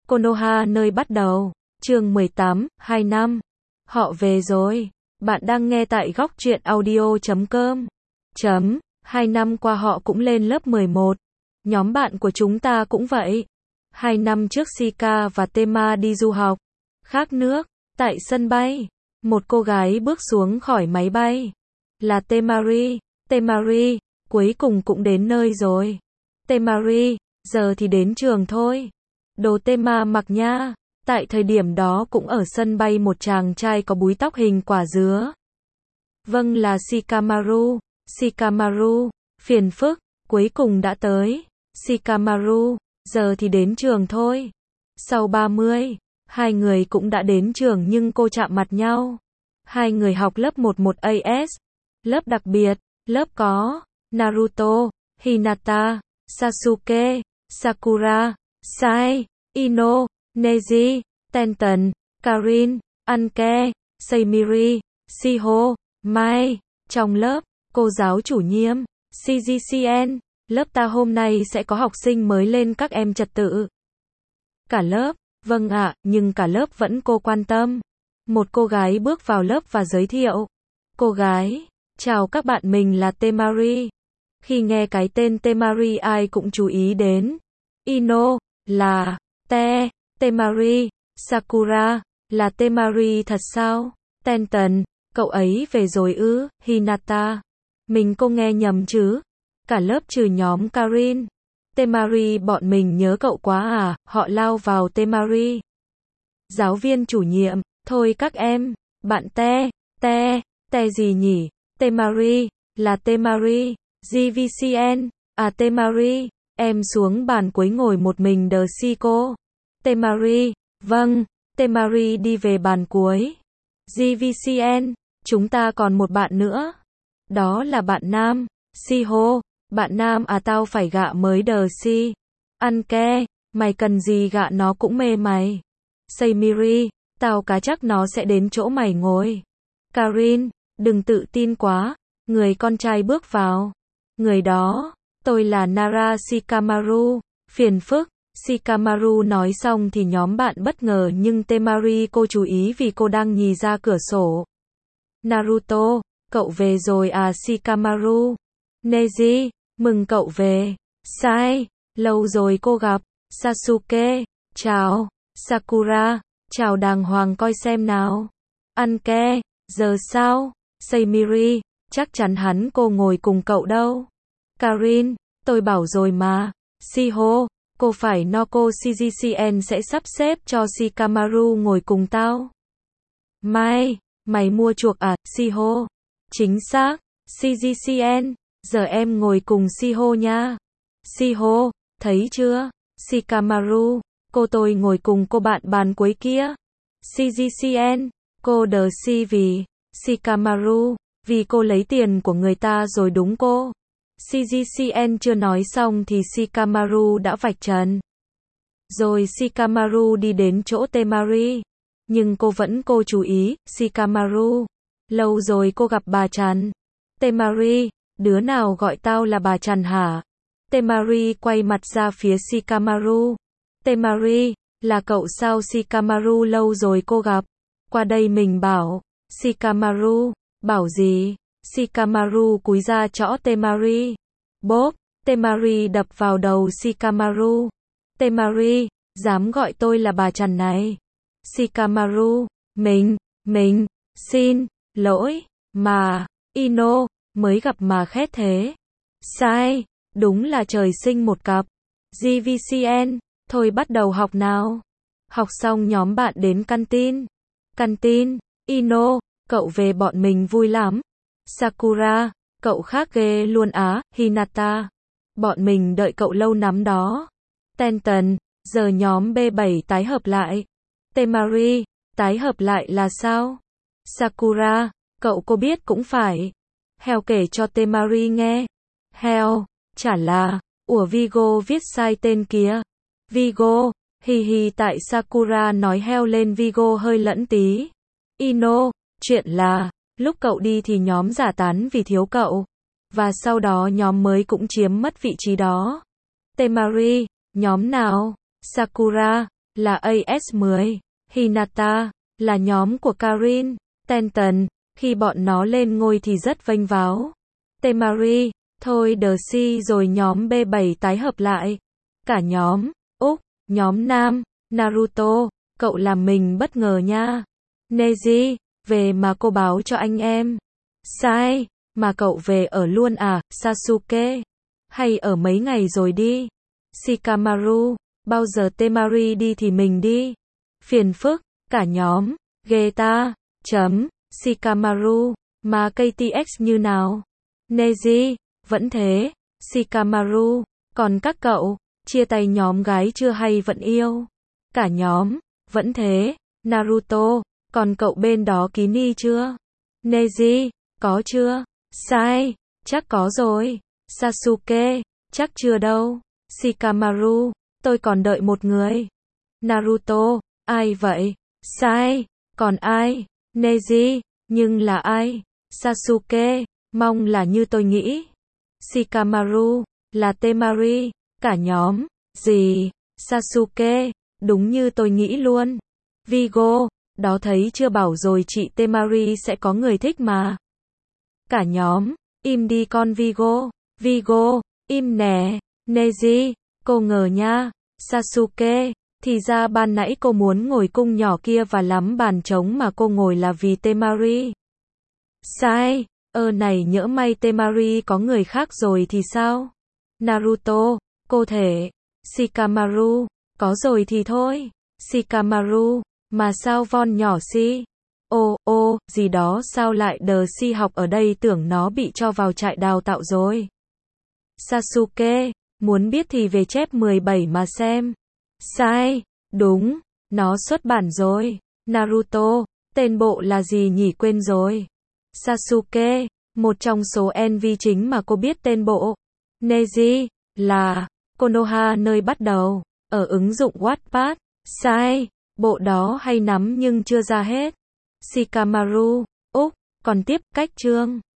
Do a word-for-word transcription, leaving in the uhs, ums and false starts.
Konoha nơi bắt đầu. Chương mười tám, hai năm. Họ về rồi. Bạn đang nghe tại góc truyện audio chấm com. Chấm, hai năm qua họ cũng lên lớp mười một. Nhóm bạn của chúng ta cũng vậy. Hai năm trước Shika và Tema đi du học. Khác nước, tại sân bay. Một cô gái bước xuống khỏi máy bay. Là Temari. Temari, cuối cùng cũng đến nơi rồi. Temari, giờ thì đến trường thôi. Đồ Tema mặc nha. Tại thời điểm đó cũng ở sân bay một chàng trai có búi tóc hình quả dứa. Vâng, là Shikamaru. Shikamaru, phiền phức, cuối cùng đã tới. Shikamaru, giờ thì đến trường thôi. Sau ba mươi, hai người cũng đã đến trường nhưng cô chạm mặt nhau. Hai người học lớp mười một A S. Lớp đặc biệt, lớp có Naruto, Hinata, Sasuke, Sakura, Sai, Ino, Neji, Tenten, Karin, Anke, Seimiri, Shiho, Mai. Trong lớp, cô giáo chủ nhiệm, xê giê xê en, lớp ta hôm nay sẽ có học sinh mới lên, các em trật tự. Cả lớp, vâng ạ, nhưng cả lớp vẫn cô quan tâm. Một cô gái bước vào lớp và giới thiệu. Cô gái, chào các bạn, mình là Temari. Khi nghe cái tên Temari ai cũng chú ý đến. Ino, là Te, Temari, Sakura, là Temari thật sao? Tenten, cậu ấy về rồi ư? Hinata, mình cô nghe nhầm chứ? Cả lớp trừ nhóm Karin. Temari, bọn mình nhớ cậu quá à? Họ lao vào Temari. Giáo viên chủ nhiệm, thôi các em, bạn Te, Te, Te gì nhỉ? Temari, là Temari, giê vê xê en, à Temari, em xuống bàn cuối ngồi một mình đờ si cô. Temari, vâng, Temari đi về bàn cuối. giê vê xê en, chúng ta còn một bạn nữa. Đó là bạn nam, Shiho, bạn nam à, tao phải gạ mới đờ si. Anke, mày cần gì gạ, nó cũng mê mày. Seimiri, tao cá chắc nó sẽ đến chỗ mày ngồi. Karin, đừng tự tin quá. Người con trai bước vào. Người đó, tôi là Nara Shikamaru. Phiền phức. Shikamaru nói xong thì nhóm bạn bất ngờ nhưng Temari cô chú ý vì cô đang nhìn ra cửa sổ. Naruto, cậu về rồi à? Shikamaru. Neji, mừng cậu về. Sai, lâu rồi cô gặp. Sasuke, chào. Sakura, chào đàng hoàng coi xem nào. Anke, giờ sao? Seimiri, chắc chắn hắn cô ngồi cùng cậu đâu. Karin, tôi bảo rồi mà. Shiho, cô phải no, cô xê giê xê en sẽ sắp xếp cho Shikamaru ngồi cùng tao. Mai, mày mua chuộc à? Shiho, chính xác. xê giê xê en, giờ em ngồi cùng Shiho nha. Shiho, thấy chưa? Shikamaru, cô tôi ngồi cùng cô bạn bàn cuối kia. xê giê xê en, cô đờ si vì. Shikamaru, vì cô lấy tiền của người ta rồi đúng cô. xê giê xê en chưa nói xong thì Shikamaru đã vạch trần. Rồi Shikamaru đi đến chỗ Temari. Nhưng cô vẫn cô chú ý. Shikamaru, lâu rồi cô gặp bà Trần. Temari, đứa nào gọi tao là bà Trần hả? Temari quay mặt ra phía Shikamaru. Temari, là cậu sao? Shikamaru, lâu rồi cô gặp. Qua đây mình bảo. Shikamaru, bảo gì? Shikamaru cúi ra chõ Temari. Bốp, Temari đập vào đầu Shikamaru. Temari, dám gọi tôi là bà Trần này? Shikamaru, mình, mình, xin, lỗi, mà, Ino, mới gặp mà khét thế. Sai, đúng là trời sinh một cặp. giê vê xê en, thôi bắt đầu học nào. Học xong nhóm bạn đến canteen. Canteen, Ino, cậu về bọn mình vui lắm. Sakura, cậu khác ghê luôn á. Hinata, bọn mình đợi cậu lâu lắm đó. Tenten, giờ nhóm B bảy tái hợp lại. Temari, tái hợp lại là sao? Sakura, cậu cô biết cũng phải. Heo kể cho Temari nghe. Heo, chả là, ủa Vigo viết sai tên kìa. Vigo, hi hi, tại Sakura nói heo lên Vigo hơi lẫn tí. Ino, chuyện là, lúc cậu đi thì nhóm giả tán vì thiếu cậu. Và sau đó nhóm mới cũng chiếm mất vị trí đó. Temari, nhóm nào? Sakura, là A S mười. Hinata, là nhóm của Karin. Tenton, khi bọn nó lên ngôi thì rất vênh váo. Temari, thôi Darcy rồi nhóm B bảy tái hợp lại. Cả nhóm, Úc, nhóm Nam, Naruto, cậu làm mình bất ngờ nha. Neji, về mà cô báo cho anh em. Sai, mà cậu về ở luôn à, Sasuke? Hay ở mấy ngày rồi đi? Shikamaru, bao giờ Temari đi thì mình đi. Phiền phức, cả nhóm, ghê ta, chấm, Shikamaru, mà ca tê ích như nào? Neji, vẫn thế, Shikamaru, còn các cậu, chia tay nhóm gái chưa hay vẫn yêu? Cả nhóm, vẫn thế, Naruto, còn cậu bên đó ký ni chưa? Neji, có chưa? Sai, chắc có rồi. Sasuke, chắc chưa đâu. Shikamaru, tôi còn đợi một người. Naruto, ai vậy? Sai, còn ai? Neji, nhưng là ai? Sasuke, mong là như tôi nghĩ. Shikamaru, là Temari. Cả nhóm, gì? Sasuke, đúng như tôi nghĩ luôn. Vigo, đó thấy chưa, bảo rồi chị Temari sẽ có người thích mà. Cả nhóm, im đi con Vigo. Vigo, im nè. Neji, cô ngờ nha. Sasuke, thì ra ban nãy cô muốn ngồi cung nhỏ kia và lắm bàn trống mà cô ngồi là vì Temari. Sai, ơ này nhỡ may Temari có người khác rồi thì sao? Naruto, cô thể. Shikamaru, có rồi thì thôi. Shikamaru, mà sao von nhỏ si? Ô, ô, gì đó sao lại đờ si học ở đây, tưởng nó bị cho vào trại đào tạo rồi. Sasuke, muốn biết thì về chép mười bảy mà xem. Sai, đúng, nó xuất bản rồi. Naruto, tên bộ là gì nhỉ, quên rồi. Sasuke, một trong số en vê chính mà cô biết tên bộ. Neji, là Konoha nơi bắt đầu, ở ứng dụng Wattpad. Sai, bộ đó hay lắm nhưng chưa ra hết. Shikamaru, Úc, còn tiếp, cách chương.